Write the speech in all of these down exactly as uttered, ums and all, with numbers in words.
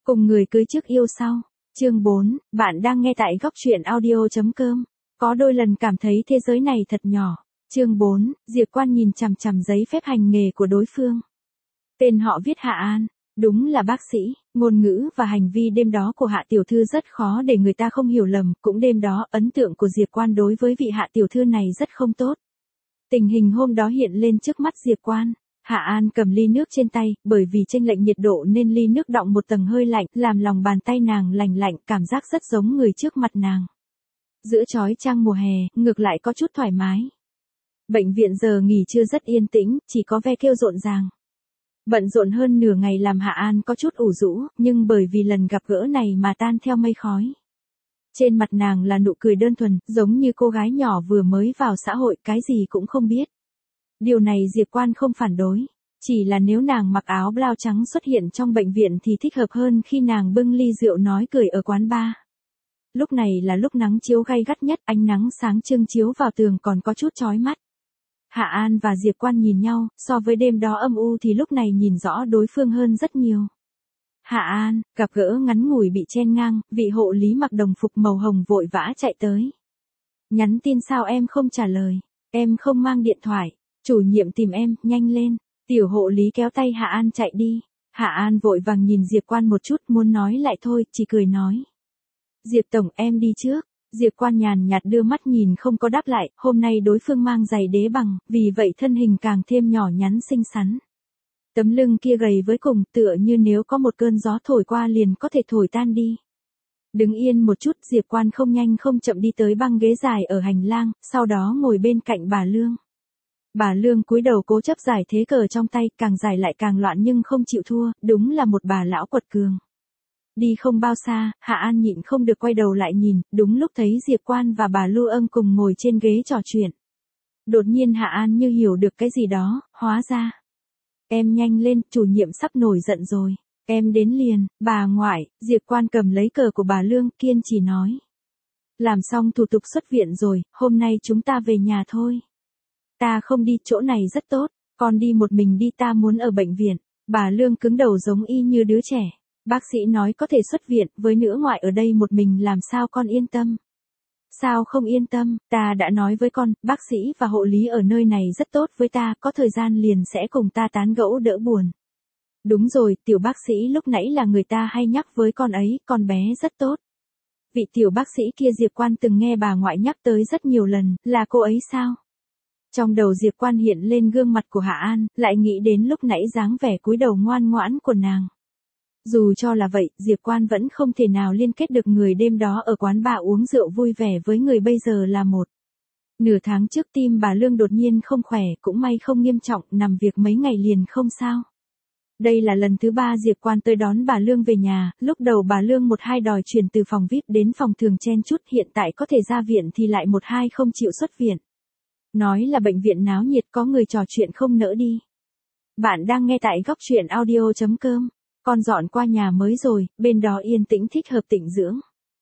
Cùng người cưới trước yêu sau. Chương bốn, bạn đang nghe tại góc truyện audio chấm com. Có đôi lần cảm thấy thế giới này thật nhỏ. Chương bốn, Diệp Quan nhìn chằm chằm giấy phép hành nghề của đối phương. Tên họ viết Hạ An, đúng là bác sĩ, ngôn ngữ và hành vi đêm đó của Hạ tiểu thư rất khó để người ta không hiểu lầm, cũng đêm đó ấn tượng của Diệp Quan đối với vị Hạ tiểu thư này rất không tốt. Tình hình hôm đó hiện lên trước mắt Diệp Quan. Hạ An cầm ly nước trên tay, bởi vì chênh lệch nhiệt độ nên ly nước đọng một tầng hơi lạnh, làm lòng bàn tay nàng lành lạnh, cảm giác rất giống người trước mặt nàng. Giữa chói chang mùa hè, ngược lại có chút thoải mái. Bệnh viện giờ nghỉ trưa rất yên tĩnh, chỉ có ve kêu rộn ràng. Bận rộn hơn nửa ngày làm Hạ An có chút ủ rũ, nhưng bởi vì lần gặp gỡ này mà tan theo mây khói. Trên mặt nàng là nụ cười đơn thuần, giống như cô gái nhỏ vừa mới vào xã hội, cái gì cũng không biết. Điều này Diệp Quan không phản đối. Chỉ là nếu nàng mặc áo blau trắng xuất hiện trong bệnh viện thì thích hợp hơn khi nàng bưng ly rượu nói cười ở quán bar. Lúc này là lúc nắng chiếu gay gắt nhất, ánh nắng sáng trưng chiếu vào tường còn có chút chói mắt. Hạ An và Diệp Quan nhìn nhau, so với đêm đó âm u thì lúc này nhìn rõ đối phương hơn rất nhiều. Hạ An, gặp gỡ ngắn ngủi bị chen ngang, vị hộ lý mặc đồng phục màu hồng vội vã chạy tới. Nhắn tin sao em không trả lời, em không mang điện thoại. Chủ nhiệm tìm em, nhanh lên. Tiểu hộ lý kéo tay Hạ An chạy đi. Hạ An vội vàng nhìn Diệp Quan một chút, muốn nói lại thôi, chỉ cười nói. Diệp tổng, em đi trước. Diệp Quan nhàn nhạt đưa mắt nhìn không có đáp lại, hôm nay đối phương mang giày đế bằng, vì vậy thân hình càng thêm nhỏ nhắn xinh xắn. Tấm lưng kia gầy với cùng, tựa như nếu có một cơn gió thổi qua liền có thể thổi tan đi. Đứng yên một chút, Diệp Quan không nhanh không chậm đi tới băng ghế dài ở hành lang, sau đó ngồi bên cạnh bà Lương. Bà Lương cúi đầu cố chấp giải thế cờ trong tay, càng giải lại càng loạn nhưng không chịu thua, đúng là một bà lão quật cường. Đi không bao xa, Hạ An nhịn không được quay đầu lại nhìn, đúng lúc thấy Diệp Quan và bà Lưu Ân cùng ngồi trên ghế trò chuyện. Đột nhiên Hạ An như hiểu được cái gì đó, hóa ra. Em nhanh lên, chủ nhiệm sắp nổi giận rồi. Em đến liền, bà ngoại. Diệp Quan cầm lấy cờ của bà Lương, kiên trì nói. Làm xong thủ tục xuất viện rồi, hôm nay chúng ta về nhà thôi. Ta không đi, chỗ này rất tốt, con đi một mình đi, ta muốn ở bệnh viện. Bà Lương cứng đầu giống y như đứa trẻ. Bác sĩ nói có thể xuất viện, với nữ ngoại ở đây một mình làm sao con yên tâm. Sao không yên tâm, ta đã nói với con, bác sĩ và hộ lý ở nơi này rất tốt với ta, có thời gian liền sẽ cùng ta tán gẫu đỡ buồn. Đúng rồi, tiểu bác sĩ lúc nãy là người ta hay nhắc với con ấy, con bé rất tốt. Vị tiểu bác sĩ kia Diệp Quan từng nghe bà ngoại nhắc tới rất nhiều lần, là cô ấy sao? Trong đầu Diệp Quan hiện lên gương mặt của Hạ An, lại nghĩ đến lúc nãy dáng vẻ cúi đầu ngoan ngoãn của nàng. Dù cho là vậy, Diệp Quan vẫn không thể nào liên kết được người đêm đó ở quán bar uống rượu vui vẻ với người bây giờ là một. Nửa tháng trước tim bà Lương đột nhiên không khỏe, cũng may không nghiêm trọng, nằm việc mấy ngày liền không sao. Đây là lần thứ ba Diệp Quan tới đón bà Lương về nhà, lúc đầu bà Lương một hai đòi chuyển từ phòng vi ai pi đến phòng thường chen chút, hiện tại có thể ra viện thì lại một hai không chịu xuất viện. Nói là bệnh viện náo nhiệt, có người trò chuyện không nỡ đi. Bạn đang nghe tại góc truyện audio chấm com. Con dọn qua nhà mới rồi, bên đó yên tĩnh thích hợp tĩnh dưỡng.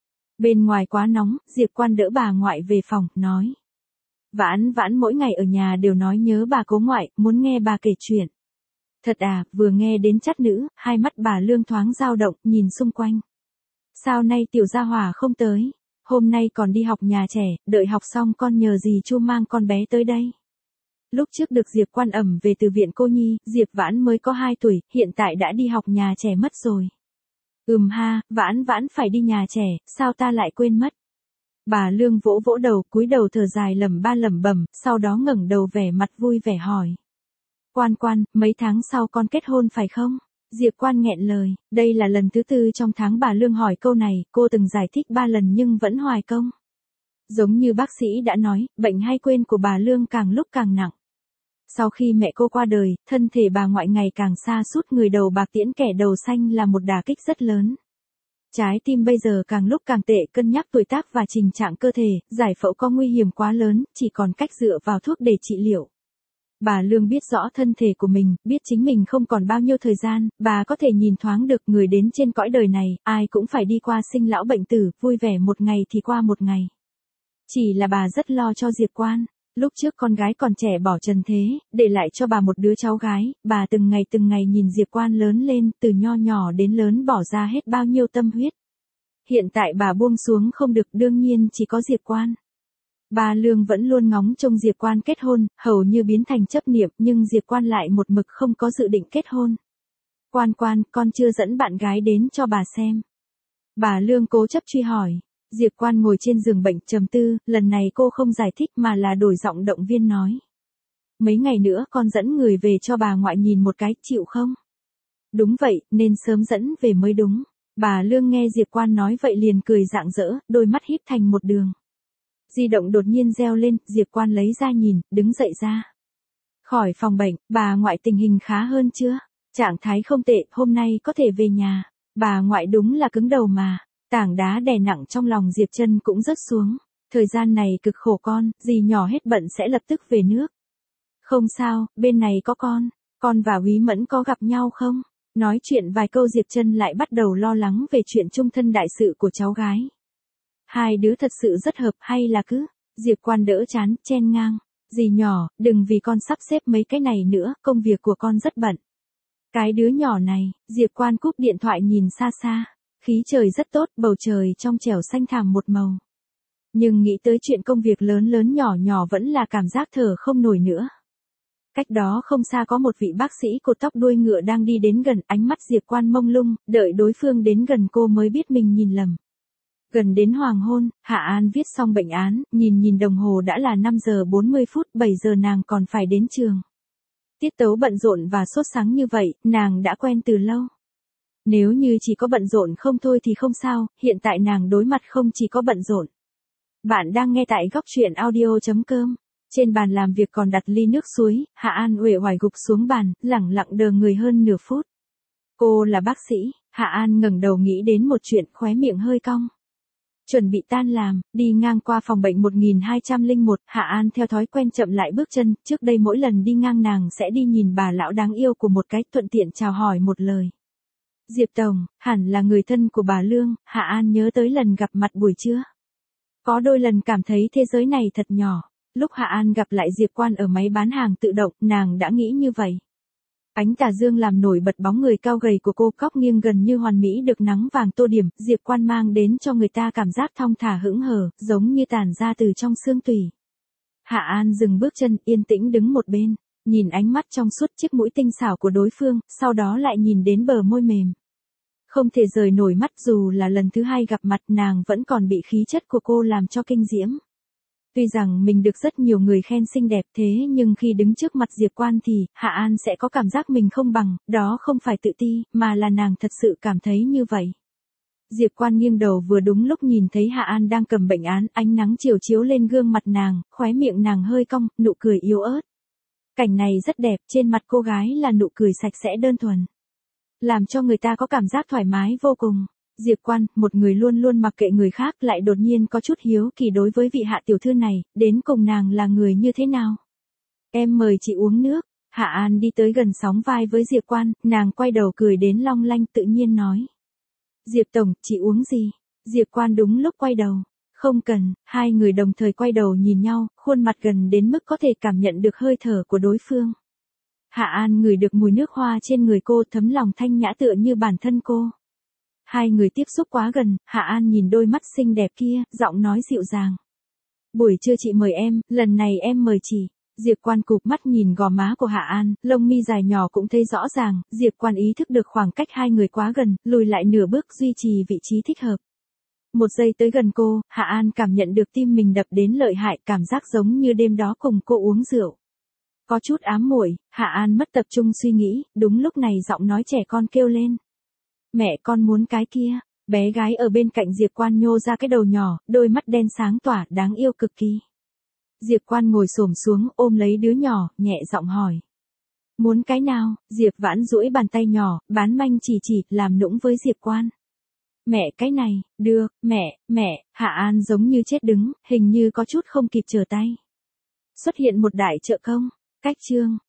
Bên ngoài quá nóng, Diệp Quan đỡ bà ngoại về phòng, nói. Vãn vãn mỗi ngày ở nhà đều nói nhớ bà cố ngoại, muốn nghe bà kể chuyện. Thật à, vừa nghe đến chắt nữ, hai mắt bà Lương thoáng dao động, nhìn xung quanh. Sao nay tiểu gia hỏa không tới? Hôm nay còn đi học nhà trẻ, đợi học xong con nhờ dì Chu mang con bé tới đây. Lúc trước được Diệp Quan ẩm về từ viện cô nhi, Diệp Vãn mới có hai tuổi, hiện tại đã đi học nhà trẻ mất rồi. Ừm ha, Vãn Vãn phải đi nhà trẻ, sao ta lại quên mất? Bà Lương vỗ vỗ đầu, cúi đầu thở dài lẩm ba lẩm bẩm, sau đó ngẩng đầu vẻ mặt vui vẻ hỏi. Quan Quan, mấy tháng sau con kết hôn phải không? Diệp Quan nghẹn lời, đây là lần thứ tư trong tháng bà Lương hỏi câu này, cô từng giải thích ba lần nhưng vẫn hoài công. Giống như bác sĩ đã nói, bệnh hay quên của bà Lương càng lúc càng nặng. Sau khi mẹ cô qua đời, thân thể bà ngoại ngày càng sa sút, người đầu bạc tiễn kẻ đầu xanh là một đả kích rất lớn. Trái tim bây giờ càng lúc càng tệ, cân nhắc tuổi tác và trình trạng cơ thể, giải phẫu có nguy hiểm quá lớn, chỉ còn cách dựa vào thuốc để trị liệu. Bà Lương biết rõ thân thể của mình, biết chính mình không còn bao nhiêu thời gian, bà có thể nhìn thoáng được người đến trên cõi đời này, ai cũng phải đi qua sinh lão bệnh tử, vui vẻ một ngày thì qua một ngày. Chỉ là bà rất lo cho Diệp Quan. Lúc trước con gái còn trẻ bỏ trần thế, để lại cho bà một đứa cháu gái, bà từng ngày từng ngày nhìn Diệp Quan lớn lên, từ nho nhỏ đến lớn bỏ ra hết bao nhiêu tâm huyết. Hiện tại bà buông xuống không được, đương nhiên chỉ có Diệp Quan. Bà Lương vẫn luôn ngóng trông Diệp Quan kết hôn, hầu như biến thành chấp niệm, nhưng Diệp Quan lại một mực không có dự định kết hôn. Quan Quan, con chưa dẫn bạn gái đến cho bà xem. Bà Lương cố chấp truy hỏi. Diệp Quan ngồi trên giường bệnh trầm tư, lần này cô không giải thích mà là đổi giọng động viên nói. Mấy ngày nữa con dẫn người về cho bà ngoại nhìn một cái, chịu không? Đúng vậy, nên sớm dẫn về mới đúng. Bà Lương nghe Diệp Quan nói vậy liền cười rạng rỡ, đôi mắt híp thành một đường. Di động đột nhiên reo lên, Diệp Quan lấy ra nhìn, đứng dậy ra. Khỏi phòng bệnh, bà ngoại tình hình khá hơn chưa? Trạng thái không tệ, hôm nay có thể về nhà. Bà ngoại đúng là cứng đầu mà. Tảng đá đè nặng trong lòng Diệp Trân cũng rớt xuống. Thời gian này cực khổ con, dì nhỏ hết bận sẽ lập tức về nước. Không sao, bên này có con. Con và Úy Mẫn có gặp nhau không? Nói chuyện vài câu Diệp Trân lại bắt đầu lo lắng về chuyện chung thân đại sự của cháu gái. Hai đứa thật sự rất hợp hay là cứ? Diệp Quan đỡ chán, chen ngang. Dì nhỏ, đừng vì con sắp xếp mấy cái này nữa, công việc của con rất bận. Cái đứa nhỏ này, Diệp Quan cúp điện thoại nhìn xa xa. Khí trời rất tốt, bầu trời trong trẻo xanh thẳm một màu. Nhưng nghĩ tới chuyện công việc lớn lớn nhỏ nhỏ vẫn là cảm giác thở không nổi nữa. Cách đó không xa có một vị bác sĩ cột tóc đuôi ngựa đang đi đến gần, ánh mắt Diệp Quan mông lung, đợi đối phương đến gần cô mới biết mình nhìn lầm. Gần đến hoàng hôn, Hạ An viết xong bệnh án, nhìn nhìn đồng hồ đã là năm giờ bốn mươi phút, bảy giờ nàng còn phải đến trường. Tiết tấu bận rộn và sốt sắng như vậy, nàng đã quen từ lâu. Nếu như chỉ có bận rộn không thôi thì không sao, hiện tại nàng đối mặt không chỉ có bận rộn. Bạn đang nghe tại góc truyện audio chấm com. Trên bàn làm việc còn đặt ly nước suối, Hạ An uể oải gục xuống bàn, lẳng lặng đờ người hơn nửa phút. Cô là bác sĩ, Hạ An ngẩng đầu nghĩ đến một chuyện, khóe miệng hơi cong. Chuẩn bị tan làm, đi ngang qua phòng bệnh một nghìn hai trăm lẻ một, Hạ An theo thói quen chậm lại bước chân, trước đây mỗi lần đi ngang nàng sẽ đi nhìn bà lão đáng yêu của một cái, thuận tiện chào hỏi một lời. Diệp Tổng, hẳn là người thân của bà Lương, Hạ An nhớ tới lần gặp mặt buổi trưa. Có đôi lần cảm thấy thế giới này thật nhỏ. Lúc Hạ An gặp lại Diệp Quan ở máy bán hàng tự động, nàng đã nghĩ như vậy. Ánh tà dương làm nổi bật bóng người cao gầy của cô, cóc nghiêng gần như hoàn mỹ được nắng vàng tô điểm, Diệp Quan mang đến cho người ta cảm giác thong thả hững hờ, giống như tản ra từ trong xương tủy. Hạ An dừng bước chân, yên tĩnh đứng một bên, nhìn ánh mắt trong suốt chiếc mũi tinh xảo của đối phương, sau đó lại nhìn đến bờ môi mềm. Không thể rời nổi mắt, dù là lần thứ hai gặp mặt nàng vẫn còn bị khí chất của cô làm cho kinh diễm. Tuy rằng mình được rất nhiều người khen xinh đẹp thế nhưng khi đứng trước mặt Diệp Quan thì Hạ An sẽ có cảm giác mình không bằng, đó không phải tự ti, mà là nàng thật sự cảm thấy như vậy. Diệp Quan nghiêng đầu vừa đúng lúc nhìn thấy Hạ An đang cầm bệnh án, ánh nắng chiều chiếu lên gương mặt nàng, khóe miệng nàng hơi cong, nụ cười yếu ớt. Cảnh này rất đẹp, trên mặt cô gái là nụ cười sạch sẽ đơn thuần. Làm cho người ta có cảm giác thoải mái vô cùng. Diệp Quan, một người luôn luôn mặc kệ người khác, lại đột nhiên có chút hiếu kỳ đối với vị Hạ tiểu thư này, đến cùng nàng là người như thế nào? Em mời chị uống nước. Hạ An đi tới gần sóng vai với Diệp Quan, nàng quay đầu cười đến long lanh tự nhiên nói. Diệp Tổng, chị uống gì? Diệp Quan đúng lúc quay đầu. Không cần, hai người đồng thời quay đầu nhìn nhau, khuôn mặt gần đến mức có thể cảm nhận được hơi thở của đối phương. Hạ An ngửi được mùi nước hoa trên người cô, thấm lòng thanh nhã tựa như bản thân cô. Hai người tiếp xúc quá gần, Hạ An nhìn đôi mắt xinh đẹp kia, giọng nói dịu dàng. Buổi trưa chị mời em, lần này em mời chị. Diệp Quan cụp mắt nhìn gò má của Hạ An, lông mi dài nhỏ cũng thấy rõ ràng, Diệp Quan ý thức được khoảng cách hai người quá gần, lùi lại nửa bước duy trì vị trí thích hợp. Một giây tới gần cô, Hạ An cảm nhận được tim mình đập đến lợi hại, cảm giác giống như đêm đó cùng cô uống rượu. Có chút ám muội, Hạ An mất tập trung suy nghĩ, đúng lúc này giọng nói trẻ con kêu lên. Mẹ con muốn cái kia. Bé gái ở bên cạnh Diệp Quan nhô ra cái đầu nhỏ, đôi mắt đen sáng tỏa, đáng yêu cực kỳ. Diệp Quan ngồi xổm xuống, ôm lấy đứa nhỏ, nhẹ giọng hỏi. Muốn cái nào? Diệp Vãn duỗi bàn tay nhỏ, bán manh chỉ chỉ, làm nũng với Diệp Quan. Mẹ cái này, được, mẹ, mẹ, Hạ An giống như chết đứng, hình như có chút không kịp trở tay. Xuất hiện một đại trợ công. Cách chương.